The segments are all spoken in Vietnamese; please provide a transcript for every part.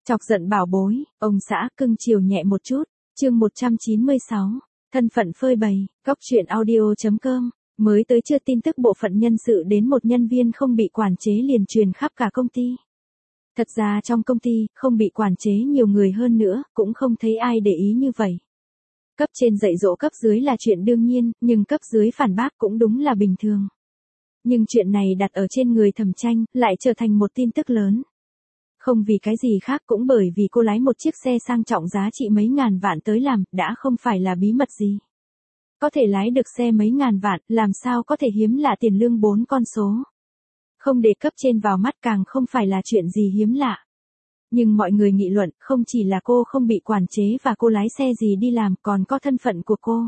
Chọc giận bảo bối, ông xã cưng chiều nhẹ một chút. Chương 196. Thân phận phơi bày, góc truyện audio.com. Mới tới chưa tin tức bộ phận nhân sự đến một nhân viên không bị quản chế liền truyền khắp cả công ty. Thật ra trong công ty, không bị quản chế nhiều người hơn nữa, cũng không thấy ai để ý như vậy. Cấp trên dạy dỗ cấp dưới là chuyện đương nhiên, nhưng cấp dưới phản bác cũng đúng là bình thường. Nhưng chuyện này đặt ở trên người Thẩm Tranh, lại trở thành một tin tức lớn. Không vì cái gì khác cũng bởi vì cô lái một chiếc xe sang trọng giá trị mấy ngàn vạn tới làm, đã không phải là bí mật gì. Có thể lái được xe mấy ngàn vạn, làm sao có thể hiếm lạ tiền lương 4 con số. Không để cấp trên vào mắt càng không phải là chuyện gì hiếm lạ. Nhưng mọi người nghị luận, không chỉ là cô không bị quản chế và cô lái xe gì đi làm, còn có thân phận của cô.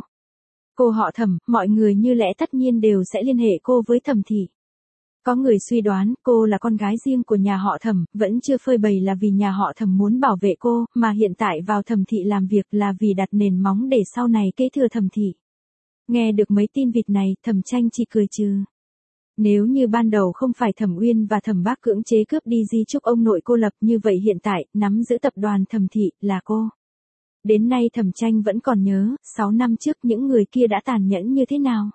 Cô họ Thẩm, mọi người như lẽ tất nhiên đều sẽ liên hệ cô với Thẩm thị. Có người suy đoán cô là con gái riêng của nhà họ Thẩm, vẫn chưa phơi bày là vì nhà họ Thẩm muốn bảo vệ cô, mà hiện tại vào Thẩm thị làm việc là vì đặt nền móng để sau này kế thừa Thẩm thị. Nghe được mấy tin vịt này, Thẩm Tranh chỉ cười trừ. Nếu như ban đầu không phải Thẩm Uyên và Thẩm Bác cưỡng chế cướp đi di chúc ông nội cô lập, như vậy hiện tại, nắm giữ tập đoàn Thẩm thị, là cô. Đến nay Thẩm Tranh vẫn còn nhớ, 6 năm trước những người kia đã tàn nhẫn như thế nào.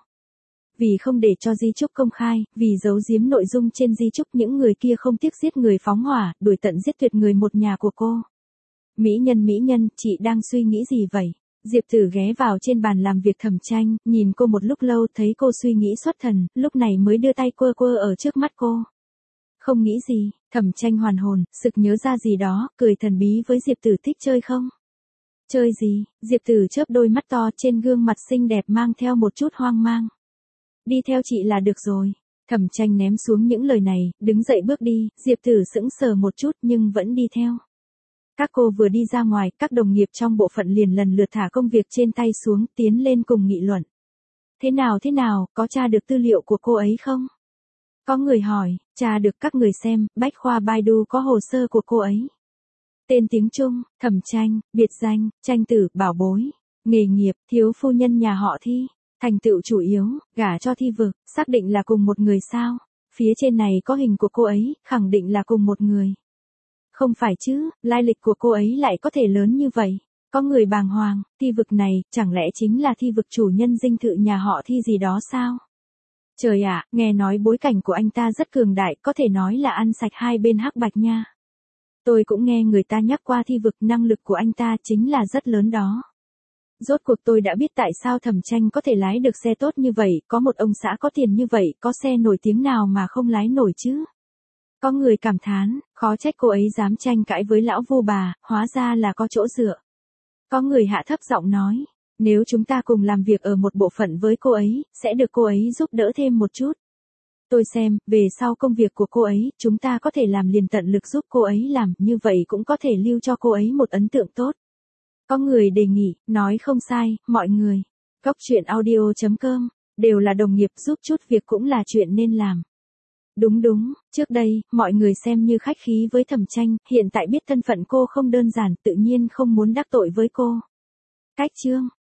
Vì không để cho di chúc công khai, vì giấu giếm nội dung trên di chúc, những người kia không tiếc giết người phóng hỏa, đuổi tận giết tuyệt người một nhà của cô. Mỹ nhân, chị đang suy nghĩ gì vậy? Diệp Tử ghé vào trên bàn làm việc Thẩm Tranh, nhìn cô một lúc lâu, thấy cô suy nghĩ xuất thần, lúc này mới đưa tay quơ quơ ở trước mắt cô. Không nghĩ gì, Thẩm Tranh hoàn hồn, sực nhớ ra gì đó, cười thần bí với Diệp Tử, thích chơi không? Chơi gì? Diệp Tử chớp đôi mắt to, trên gương mặt xinh đẹp mang theo một chút hoang mang. Đi theo chị là được rồi. Thẩm Tranh ném xuống những lời này, đứng dậy bước đi, Diệp Tử sững sờ một chút nhưng vẫn đi theo. Các cô vừa đi ra ngoài, các đồng nghiệp trong bộ phận liền lần lượt thả công việc trên tay xuống, tiến lên cùng nghị luận. Thế nào, có tra được tư liệu của cô ấy không? Có người hỏi, tra được, các người xem, bách khoa Baidu có hồ sơ của cô ấy. Tên tiếng Trung, Thẩm Tranh, biệt danh, Tranh tử, bảo bối. Nghề nghiệp, thiếu phu nhân nhà họ Thi. Thành tựu chủ yếu, gả cho Thi Vực, xác định là cùng một người sao? Phía trên này có hình của cô ấy, khẳng định là cùng một người. Không phải chứ, lai lịch của cô ấy lại có thể lớn như vậy. Có người bàng hoàng, Thi Vực này, chẳng lẽ chính là Thi Vực chủ nhân dinh thự nhà họ Thi gì đó sao? Trời ạ, nghe nói bối cảnh của anh ta rất cường đại, có thể nói là ăn sạch hai bên hắc bạch nha. Tôi cũng nghe người ta nhắc qua Thi Vực, năng lực của anh ta chính là rất lớn đó. Rốt cuộc tôi đã biết tại sao Thẩm Tranh có thể lái được xe tốt như vậy, có một ông xã có tiền như vậy, có xe nổi tiếng nào mà không lái nổi chứ? Có người cảm thán, khó trách cô ấy dám tranh cãi với lão Vu bà, hóa ra là có chỗ dựa. Có người hạ thấp giọng nói, nếu chúng ta cùng làm việc ở một bộ phận với cô ấy, sẽ được cô ấy giúp đỡ thêm một chút. Tôi xem, về sau công việc của cô ấy, chúng ta có thể làm liền tận lực giúp cô ấy làm, như vậy cũng có thể lưu cho cô ấy một ấn tượng tốt. Có người đề nghị, nói không sai, mọi người. Góc truyện audio.com, đều là đồng nghiệp, giúp chút việc cũng là chuyện nên làm. Đúng, trước đây, mọi người xem như khách khí với Thẩm Tranh, hiện tại biết thân phận cô không đơn giản, tự nhiên không muốn đắc tội với cô. Cách chương,